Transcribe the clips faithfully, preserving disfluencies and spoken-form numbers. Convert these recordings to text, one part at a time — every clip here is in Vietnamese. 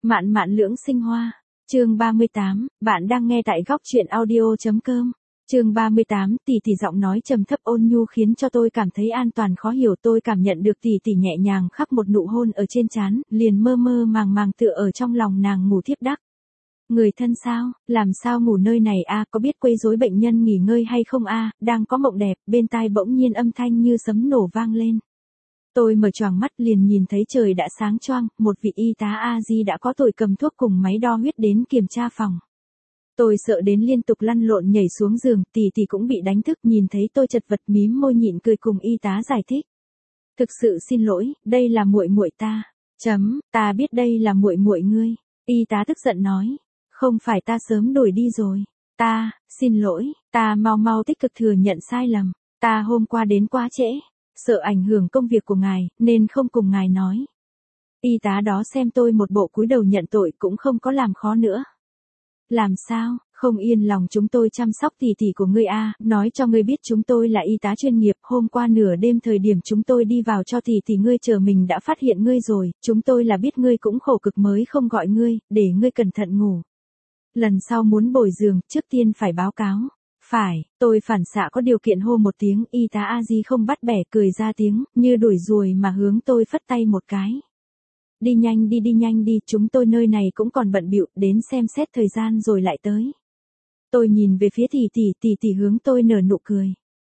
Mạn mạn lưỡng sinh hoa. Chương ba mươi tám, bạn đang nghe tại góc truyện audio chấm com. Chương ba mươi tám, tỷ tỷ giọng nói trầm thấp ôn nhu khiến cho tôi cảm thấy an toàn khó hiểu, tôi cảm nhận được tỷ tỷ nhẹ nhàng khắp một nụ hôn ở trên trán, liền mơ mơ màng màng tựa ở trong lòng nàng ngủ thiếp đắc. Người thân sao, làm sao ngủ nơi này a, có biết quấy rối bệnh nhân nghỉ ngơi hay không a, đang có mộng đẹp, bên tai bỗng nhiên âm thanh như sấm nổ vang lên. Tôi mở choàng mắt liền nhìn thấy trời đã sáng choang, một vị y tá A-di đã có tuổi cầm thuốc cùng máy đo huyết đến kiểm tra phòng. Tôi sợ đến liên tục lăn lộn nhảy xuống giường, tỷ tỷ cũng bị đánh thức, nhìn thấy tôi chật vật mím môi nhịn cười cùng y tá giải thích. Thực sự xin lỗi, đây là muội muội ta. Chấm, ta biết đây là muội muội ngươi. Y tá tức giận nói. Không phải ta sớm đuổi đi rồi. Ta, xin lỗi, ta mau mau tích cực thừa nhận sai lầm. Ta hôm qua đến quá trễ. Sợ ảnh hưởng công việc của ngài, nên không cùng ngài nói. Y tá đó xem tôi một bộ cúi đầu nhận tội cũng không có làm khó nữa. Làm sao, không yên lòng chúng tôi chăm sóc tỷ tỷ của ngươi a, nói cho ngươi biết chúng tôi là y tá chuyên nghiệp, hôm qua nửa đêm thời điểm chúng tôi đi vào cho tỷ tỷ ngươi chờ mình đã phát hiện ngươi rồi, chúng tôi là biết ngươi cũng khổ cực mới không gọi ngươi, để ngươi cẩn thận ngủ. Lần sau muốn bồi giường, trước tiên phải báo cáo. Phải, tôi phản xạ có điều kiện hô một tiếng, y tá A-di không bắt bẻ cười ra tiếng, như đuổi ruồi mà hướng tôi phất tay một cái. Đi nhanh đi đi nhanh đi, chúng tôi nơi này cũng còn bận bịu, đến xem xét thời gian rồi lại tới. Tôi nhìn về phía tỷ tỷ, tỷ tỷ hướng tôi nở nụ cười.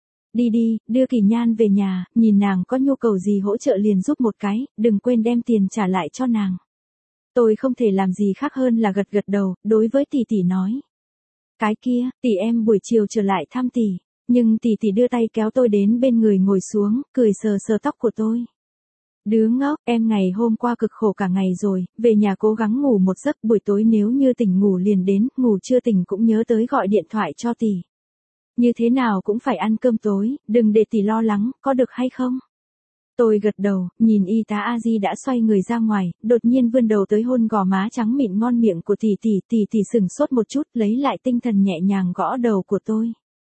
Đi đi, đưa Kỳ Nhan về nhà, nhìn nàng có nhu cầu gì hỗ trợ liền giúp một cái, đừng quên đem tiền trả lại cho nàng. Tôi không thể làm gì khác hơn là gật gật đầu, đối với tỷ tỷ nói. Cái kia, tỷ em buổi chiều trở lại thăm tỷ, nhưng tỷ tỷ đưa tay kéo tôi đến bên người ngồi xuống, cười sờ sờ tóc của tôi. Đứa ngốc, em ngày hôm qua cực khổ cả ngày rồi, về nhà cố gắng ngủ một giấc, buổi tối nếu như tỉnh ngủ liền đến, ngủ chưa tỉnh cũng nhớ tới gọi điện thoại cho tỷ. Như thế nào cũng phải ăn cơm tối, đừng để tỷ lo lắng, có được hay không? Tôi gật đầu, nhìn y tá A-di đã xoay người ra ngoài, đột nhiên vươn đầu tới hôn gò má trắng mịn ngon miệng của tỷ tỷ, tỷ tỷ sừng sốt một chút, lấy lại tinh thần nhẹ nhàng gõ đầu của tôi.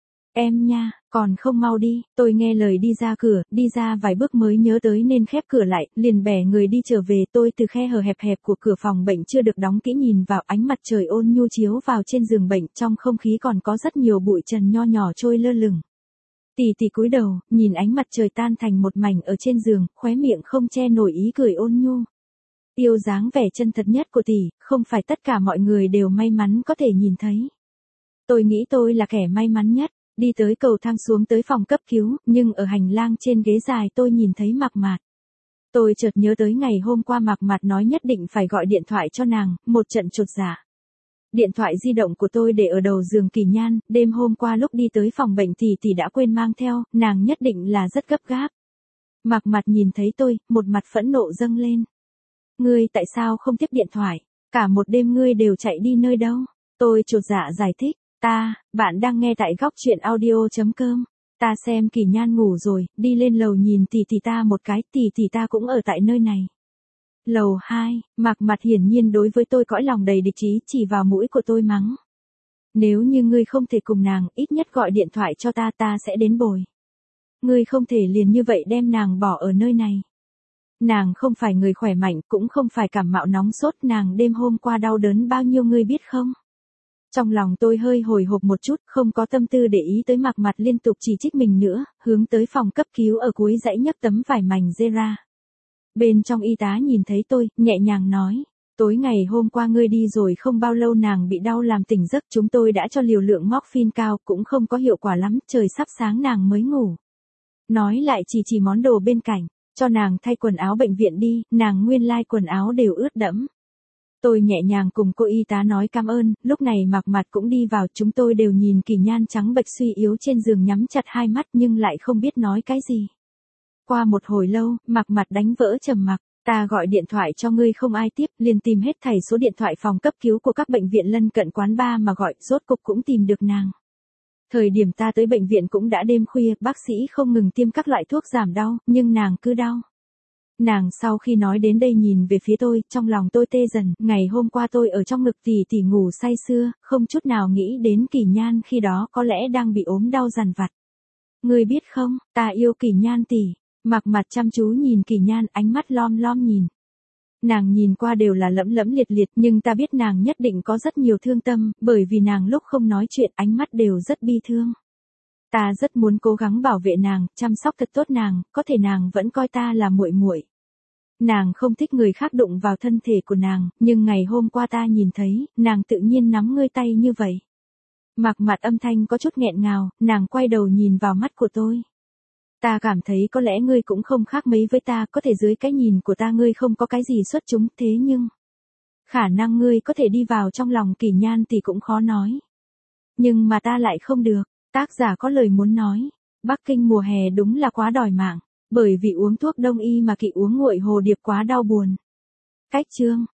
Em nha, còn không mau đi, tôi nghe lời đi ra cửa, đi ra vài bước mới nhớ tới nên khép cửa lại, liền bẻ người đi trở về, tôi từ khe hở hẹp hẹp của cửa phòng bệnh chưa được đóng kỹ nhìn vào ánh mặt trời ôn nhu chiếu vào trên giường bệnh, trong không khí còn có rất nhiều bụi trần nho nhỏ trôi lơ lửng. Tỷ tỷ cúi đầu, nhìn ánh mặt trời tan thành một mảnh ở trên giường, khóe miệng không che nổi ý cười ôn nhu. Yêu dáng vẻ chân thật nhất của tỷ, không phải tất cả mọi người đều may mắn có thể nhìn thấy. Tôi nghĩ tôi là kẻ may mắn nhất, đi tới cầu thang xuống tới phòng cấp cứu, nhưng ở hành lang trên ghế dài tôi nhìn thấy Mạc Mạt. Tôi chợt nhớ tới ngày hôm qua Mạc Mạt nói nhất định phải gọi điện thoại cho nàng, một trận chột dạ. Điện thoại di động của tôi để ở đầu giường Kỳ Nhan, đêm hôm qua lúc đi tới phòng bệnh thì tỷ đã quên mang theo, nàng nhất định là rất gấp gáp. Mạc Mạt nhìn thấy tôi, một mặt phẫn nộ dâng lên. Ngươi tại sao không tiếp điện thoại? Cả một đêm ngươi đều chạy đi nơi đâu? Tôi chột dạ giải thích. Ta, bạn đang nghe tại góc truyện audio chấm com. Ta xem Kỳ Nhan ngủ rồi, đi lên lầu nhìn tỷ tỷ ta một cái, tỷ tỷ ta cũng ở tại nơi này. Lầu hai, Mạc Mạt hiển nhiên đối với tôi cõi lòng đầy địch ý, chỉ vào mũi của tôi mắng. Nếu như ngươi không thể cùng nàng, ít nhất gọi điện thoại cho ta, ta sẽ đến bồi. Ngươi không thể liền như vậy đem nàng bỏ ở nơi này. Nàng không phải người khỏe mạnh, cũng không phải cảm mạo nóng sốt, nàng đêm hôm qua đau đớn bao nhiêu ngươi biết không? Trong lòng tôi hơi hồi hộp một chút, không có tâm tư để ý tới Mạc Mạt liên tục chỉ trích mình nữa, hướng tới phòng cấp cứu ở cuối dãy nhấc tấm vải mảnh dê ra. Bên trong y tá nhìn thấy tôi, nhẹ nhàng nói, tối ngày hôm qua ngươi đi rồi không bao lâu nàng bị đau làm tỉnh giấc, chúng tôi đã cho liều lượng morphine cao, cũng không có hiệu quả lắm, trời sắp sáng nàng mới ngủ. Nói lại chỉ chỉ món đồ bên cạnh, cho nàng thay quần áo bệnh viện đi, nàng nguyên lai quần áo đều ướt đẫm. Tôi nhẹ nhàng cùng cô y tá nói cảm ơn, lúc này Mạc Mạt cũng đi vào, chúng tôi đều nhìn Kỳ Nhan trắng bệch suy yếu trên giường nhắm chặt hai mắt nhưng lại không biết nói cái gì. Qua một hồi lâu, Mạc Mạt đánh vỡ trầm mặc, ta gọi điện thoại cho ngươi không ai tiếp, liền tìm hết thảy số điện thoại phòng cấp cứu của các bệnh viện lân cận quán bar mà gọi, rốt cục cũng tìm được nàng. Thời điểm ta tới bệnh viện cũng đã đêm khuya, bác sĩ không ngừng tiêm các loại thuốc giảm đau, nhưng nàng cứ đau. Nàng sau khi nói đến đây nhìn về phía tôi, trong lòng tôi tê dần, ngày hôm qua tôi ở trong ngực tỷ tỷ ngủ say sưa, không chút nào nghĩ đến Kỳ Nhan khi đó có lẽ đang bị ốm đau dằn vặt. Ngươi biết không, ta yêu Kỳ Nhan tỷ. Mạc Mạt chăm chú nhìn Kỳ Nhan, ánh mắt lom lom nhìn. Nàng nhìn qua đều là lẫm lẫm liệt liệt, nhưng ta biết nàng nhất định có rất nhiều thương tâm, bởi vì nàng lúc không nói chuyện ánh mắt đều rất bi thương. Ta rất muốn cố gắng bảo vệ nàng, chăm sóc thật tốt nàng, có thể nàng vẫn coi ta là muội muội. Nàng không thích người khác đụng vào thân thể của nàng, nhưng ngày hôm qua ta nhìn thấy, nàng tự nhiên nắm ngươi tay như vậy. Mạc Mạt âm thanh có chút nghẹn ngào, nàng quay đầu nhìn vào mắt của tôi. Ta cảm thấy có lẽ ngươi cũng không khác mấy với ta, có thể dưới cái nhìn của ta ngươi không có cái gì xuất chúng, thế nhưng khả năng ngươi có thể đi vào trong lòng Kỷ Nhan thì cũng khó nói. Nhưng mà ta lại không được, tác giả có lời muốn nói. Bắc Kinh mùa hè đúng là quá đòi mạng, bởi vì uống thuốc đông y mà Kỵ uống nguội hồ điệp quá đau buồn. Cách chương